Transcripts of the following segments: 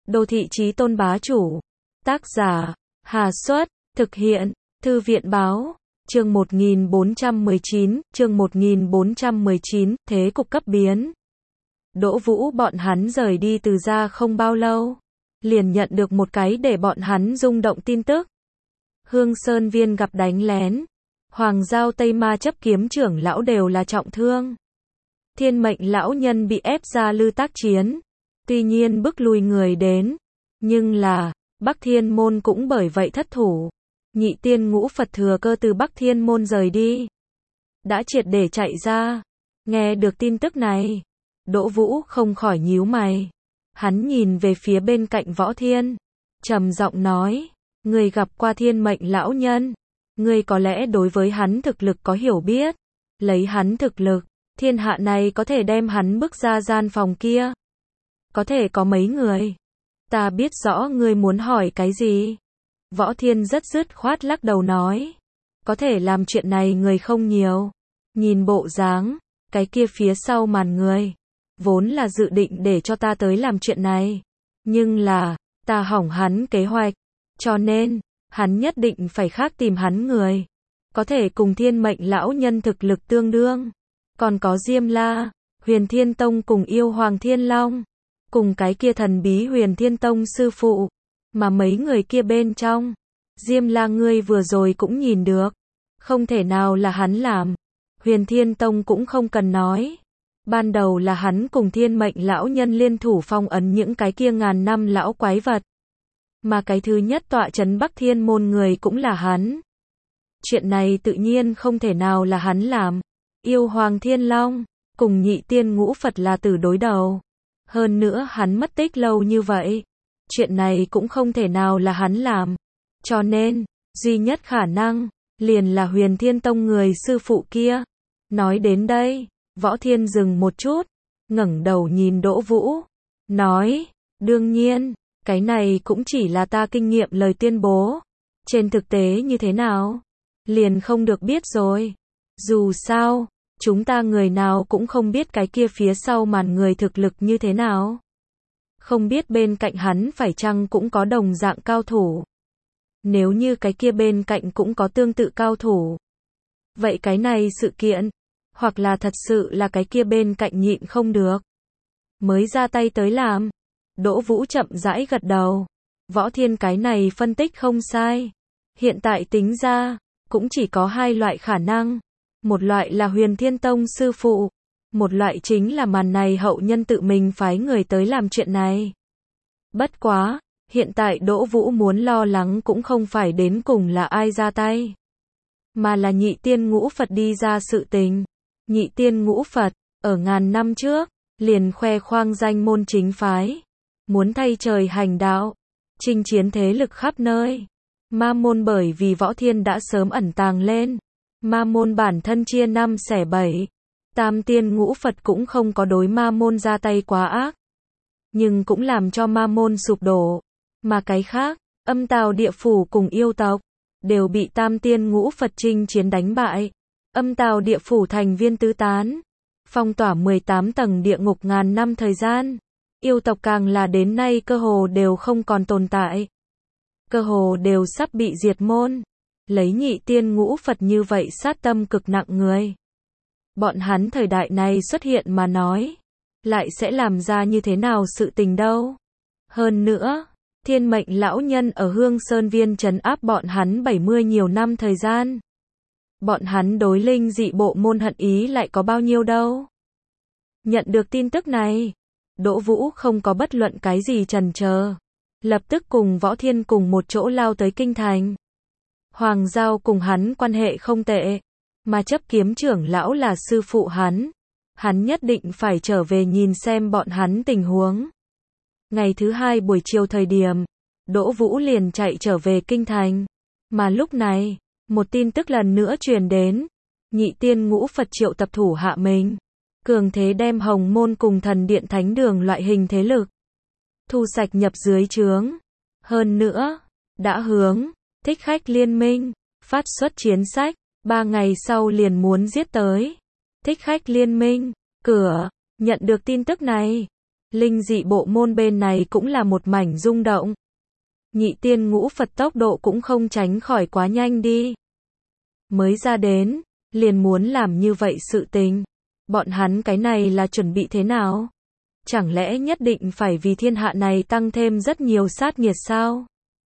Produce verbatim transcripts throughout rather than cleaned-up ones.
Đô thị chí tôn bá chủ. Tác giả, Hà Xuất, thực hiện, Thư viện báo, chương một nghìn bốn trăm mười chín, chương một nghìn bốn trăm mười chín, thế cục cấp biến. Đỗ Vũ bọn hắn rời đi từ gia không bao lâu, liền nhận được một cái để bọn hắn rung động tin tức. Hương Sơn Viên gặp đánh lén, Hoàng Giao Tây Ma chấp kiếm trưởng lão đều là trọng thương. Thiên Mệnh lão nhân bị ép ra lư tác chiến, tuy nhiên bức lui người đến, nhưng là, Bắc Thiên Môn cũng bởi vậy thất thủ. Nhị tiên ngũ Phật thừa cơ từ Bắc Thiên Môn rời đi, đã triệt để chạy ra. Nghe được tin tức này, Đỗ Vũ không khỏi nhíu mày. Hắn nhìn về phía bên cạnh Võ Thiên, trầm giọng nói, người gặp qua Thiên Mệnh lão nhân, người có lẽ đối với hắn thực lực có hiểu biết. Lấy hắn thực lực, thiên hạ này có thể đem hắn bước ra gian phòng kia, có thể có mấy người. Ta biết rõ ngươi muốn hỏi cái gì. Võ Thiên rất dứt khoát lắc đầu nói, có thể làm chuyện này người không nhiều. Nhìn bộ dáng, cái kia phía sau màn người, vốn là dự định để cho ta tới làm chuyện này. Nhưng là, ta hỏng hắn kế hoạch, cho nên, hắn nhất định phải khác tìm hắn người. Có thể cùng Thiên Mệnh lão nhân thực lực tương đương. Còn có Diêm La, Huyền Thiên Tông cùng yêu Hoàng Thiên Long, cùng cái kia thần bí Huyền Thiên Tông sư phụ. Mà mấy người kia bên trong, Diêm La ngươi vừa rồi cũng nhìn được, không thể nào là hắn làm. Huyền Thiên Tông cũng không cần nói, ban đầu là hắn cùng Thiên Mệnh lão nhân liên thủ phong ấn những cái kia ngàn năm lão quái vật. Mà cái thứ nhất tọa trấn Bắc Thiên Môn người cũng là hắn. Chuyện này tự nhiên không thể nào là hắn làm. Yêu Hoàng Thiên Long, cùng nhị tiên ngũ Phật là tử đối đầu. Hơn nữa hắn mất tích lâu như vậy, chuyện này cũng không thể nào là hắn làm. Cho nên, duy nhất khả năng, liền là Huyền Thiên Tông người sư phụ kia. Nói đến đây, Võ Thiên dừng một chút, ngẩng đầu nhìn Đỗ Vũ, nói, đương nhiên, cái này cũng chỉ là ta kinh nghiệm lời tuyên bố. Trên thực tế như thế nào, liền không được biết rồi. Dù sao, chúng ta người nào cũng không biết cái kia phía sau màn người thực lực như thế nào. Không biết bên cạnh hắn phải chăng cũng có đồng dạng cao thủ. Nếu như cái kia bên cạnh cũng có tương tự cao thủ, vậy cái này sự kiện, hoặc là thật sự là cái kia bên cạnh nhịn không được, mới ra tay tới làm. Đỗ Vũ chậm rãi gật đầu. Võ Thiên cái này phân tích không sai. Hiện tại tính ra, cũng chỉ có hai loại khả năng. Một loại là Huyền Thiên Tông sư phụ, một loại chính là màn này hậu nhân tự mình phái người tới làm chuyện này. Bất quá, hiện tại Đỗ Vũ muốn lo lắng cũng không phải đến cùng là ai ra tay, mà là nhị tiên ngũ Phật đi ra sự tình. Nhị tiên ngũ Phật, ở ngàn năm trước, liền khoe khoang danh môn chính phái, muốn thay trời hành đạo, chinh chiến thế lực khắp nơi. Ma môn bởi vì Võ Thiên đã sớm ẩn tàng lên, ma môn bản thân chia năm xẻ bảy, tam tiên ngũ Phật cũng không có đối ma môn ra tay quá ác, nhưng cũng làm cho ma môn sụp đổ. Mà cái khác, Âm Tào Địa Phủ cùng yêu tộc, đều bị tam tiên ngũ Phật chinh chiến đánh bại. Âm Tào Địa Phủ thành viên tứ tán, phong tỏa mười tám tầng địa ngục ngàn năm thời gian. Yêu tộc càng là đến nay cơ hồ đều không còn tồn tại, cơ hồ đều sắp bị diệt môn. Lấy nhị tiên ngũ Phật như vậy sát tâm cực nặng người, bọn hắn thời đại này xuất hiện mà nói, lại sẽ làm ra như thế nào sự tình đâu. Hơn nữa, Thiên Mệnh lão nhân ở Hương Sơn Viên trấn áp bọn hắn bảy mươi nhiều năm thời gian, bọn hắn đối linh dị bộ môn hận ý lại có bao nhiêu đâu. Nhận được tin tức này, Đỗ Vũ không có bất luận cái gì chần chờ, lập tức cùng Võ Thiên cùng một chỗ lao tới kinh thành. Hoàng Giao cùng hắn quan hệ không tệ, mà chấp kiếm trưởng lão là sư phụ hắn, hắn nhất định phải trở về nhìn xem bọn hắn tình huống. Ngày thứ hai buổi chiều thời điểm, Đỗ Vũ liền chạy trở về kinh thành, mà lúc này, một tin tức lần nữa truyền đến, nhị tiên ngũ Phật triệu tập thủ hạ mình, cường thế đem Hồng Môn cùng Thần Điện Thánh Đường loại hình thế lực thu sạch nhập dưới trướng. Hơn nữa, đã hướng Thích Khách Liên Minh phát xuất chiến sách, ba ngày sau liền muốn giết tới Thích Khách Liên Minh cửa. Nhận được tin tức này, Linh dị bộ môn bên này cũng là một mảnh rung động. Nhị tiên ngũ Phật tốc độ cũng không tránh khỏi quá nhanh đi. Mới ra đến, liền muốn làm như vậy sự tình. Bọn hắn cái này là chuẩn bị thế nào? Chẳng lẽ nhất định phải vì thiên hạ này tăng thêm rất nhiều sát nghiệt sao?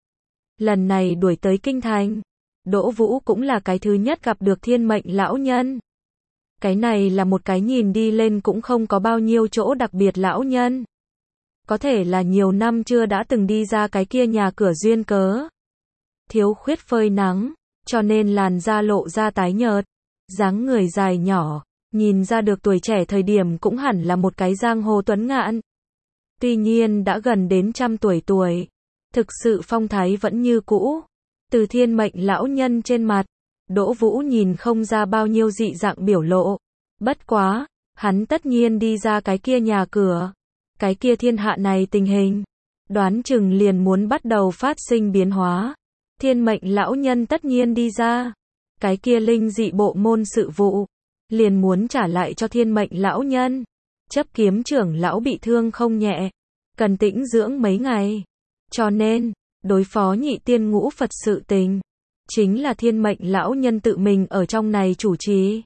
Lần này đuổi tới kinh thành, Đỗ Vũ cũng là cái thứ nhất gặp được thiên mệnh lão nhân. Cái này là một cái nhìn đi lên cũng không có bao nhiêu chỗ đặc biệt lão nhân. Có thể là nhiều năm chưa đã từng đi ra cái kia nhà cửa duyên cớ. Thiếu khuyết phơi nắng, cho nên làn da lộ ra tái nhợt. Dáng người dài nhỏ, nhìn ra được tuổi trẻ thời điểm cũng hẳn là một cái giang hồ tuấn ngạn. Tuy nhiên đã gần đến trăm tuổi tuổi, thực sự phong thái vẫn như cũ. Từ thiên mệnh lão nhân trên mặt, Đỗ Vũ nhìn không ra bao nhiêu dị dạng biểu lộ. Bất quá, hắn tất nhiên đi ra cái kia nhà cửa. Cái kia thiên hạ này tình hình, đoán chừng liền muốn bắt đầu phát sinh biến hóa. Thiên mệnh lão nhân tất nhiên đi ra. Cái kia linh dị bộ môn sự vụ, liền muốn trả lại cho thiên mệnh lão nhân. Chấp kiếm trưởng lão bị thương không nhẹ, cần tĩnh dưỡng mấy ngày. Cho nên, đối phó nhị tiên ngũ Phật sự tình, chính là thiên mệnh lão nhân tự mình ở trong này chủ trì.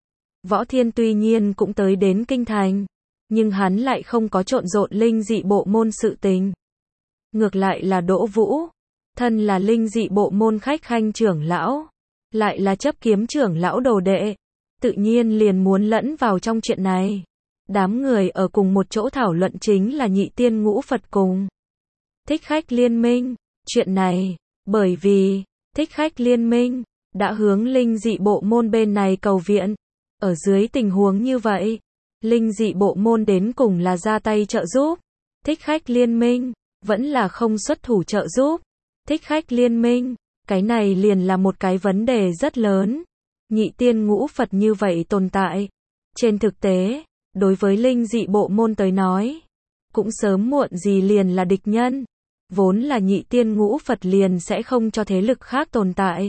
Võ Thiên tuy nhiên cũng tới đến kinh thành, nhưng hắn lại không có trộn rộn linh dị bộ môn sự tình. Ngược lại là Đỗ Vũ, thân là linh dị bộ môn khách khanh trưởng lão, lại là chấp kiếm trưởng lão đồ đệ, tự nhiên liền muốn lẫn vào trong chuyện này. Đám người ở cùng một chỗ thảo luận chính là nhị tiên ngũ Phật cùng Thích Khách Liên Minh. Chuyện này, bởi vì Thích Khách Liên Minh đã hướng linh dị bộ môn bên này cầu viện. Ở dưới tình huống như vậy, linh dị bộ môn đến cùng là ra tay trợ giúp. Thích Khách Liên Minh vẫn là không xuất thủ trợ giúp. Thích Khách Liên Minh, cái này liền là một cái vấn đề rất lớn. Nhị tiên ngũ Phật như vậy tồn tại. Trên thực tế, đối với linh dị bộ môn tới nói, cũng sớm muộn gì liền là địch nhân. Vốn là nhị tiên ngũ Phật liền sẽ không cho thế lực khác tồn tại.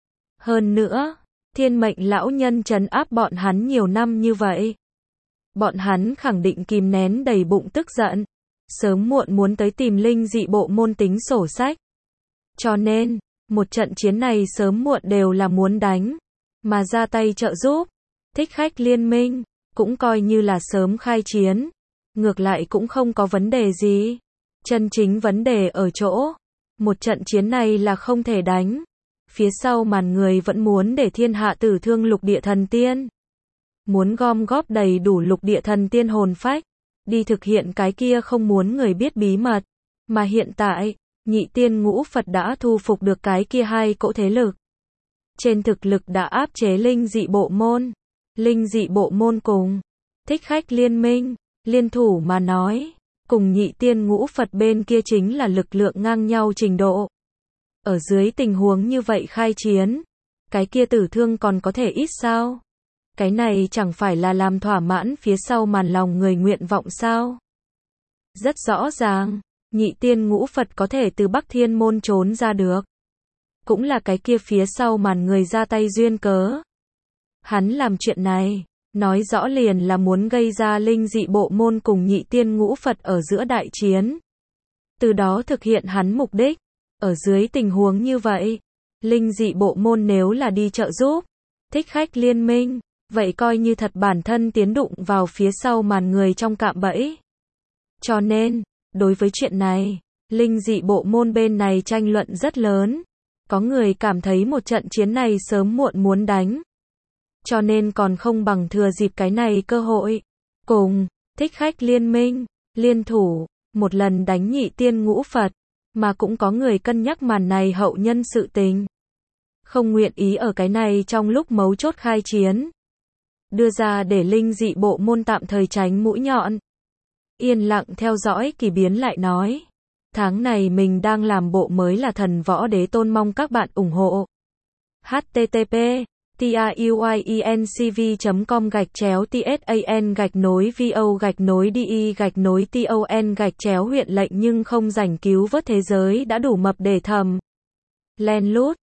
Hơn nữa, thiên mệnh lão nhân trấn áp bọn hắn nhiều năm như vậy. Bọn hắn khẳng định kìm nén đầy bụng tức giận. Sớm muộn muốn tới tìm linh dị bộ môn tính sổ sách. Cho nên, một trận chiến này sớm muộn đều là muốn đánh. Mà ra tay trợ giúp. Thích Khách Liên Minh, cũng coi như là sớm khai chiến. Ngược lại cũng không có vấn đề gì. Chân chính vấn đề ở chỗ, một trận chiến này là không thể đánh. Phía sau màn người vẫn muốn để thiên hạ tử thương lục địa thần tiên. Muốn gom góp đầy đủ lục địa thần tiên hồn phách, đi thực hiện cái kia không muốn người biết bí mật. Mà hiện tại, nhị tiên ngũ Phật đã thu phục được cái kia hai cỗ thế lực. Trên thực lực đã áp chế linh dị bộ môn. Linh dị bộ môn cùng Thích Khách Liên Minh, liên thủ mà nói, cùng nhị tiên ngũ Phật bên kia chính là lực lượng ngang nhau trình độ. Ở dưới tình huống như vậy khai chiến, cái kia tử thương còn có thể ít sao? Cái này chẳng phải là làm thỏa mãn phía sau màn lòng người nguyện vọng sao? Rất rõ ràng, nhị tiên ngũ Phật có thể từ Bắc Thiên Môn trốn ra được. Cũng là cái kia phía sau màn người ra tay duyên cớ. Hắn làm chuyện này, nói rõ liền là muốn gây ra linh dị bộ môn cùng nhị tiên ngũ Phật ở giữa đại chiến. Từ đó thực hiện hắn mục đích. Ở dưới tình huống như vậy, linh dị bộ môn nếu là đi trợ giúp Thích Khách Liên Minh, vậy coi như thật bản thân tiến đụng vào phía sau màn người trong cạm bẫy. Cho nên, đối với chuyện này, linh dị bộ môn bên này tranh luận rất lớn. Có người cảm thấy một trận chiến này sớm muộn muốn đánh. Cho nên còn không bằng thừa dịp cái này cơ hội. Cùng Thích Khách Liên Minh, liên thủ, một lần đánh nhị tiên ngũ Phật. Mà cũng có người cân nhắc màn này hậu nhân sự tình. Không nguyện ý ở cái này trong lúc mấu chốt khai chiến. Đưa ra để linh dị bộ môn tạm thời tránh mũi nhọn. Yên lặng theo dõi kỳ biến lại nói. Tháng này mình đang làm bộ mới là Thần Võ Đế Tôn, mong các bạn ủng hộ. H T T P TIUYENCV chấm com gạch chéo TSAN gạch nối VO gạch nối DE gạch nối TON gạch chéo huyện lệnh nhưng không rảnh cứu vớt thế giới đã đủ mập để thầm. Len lút.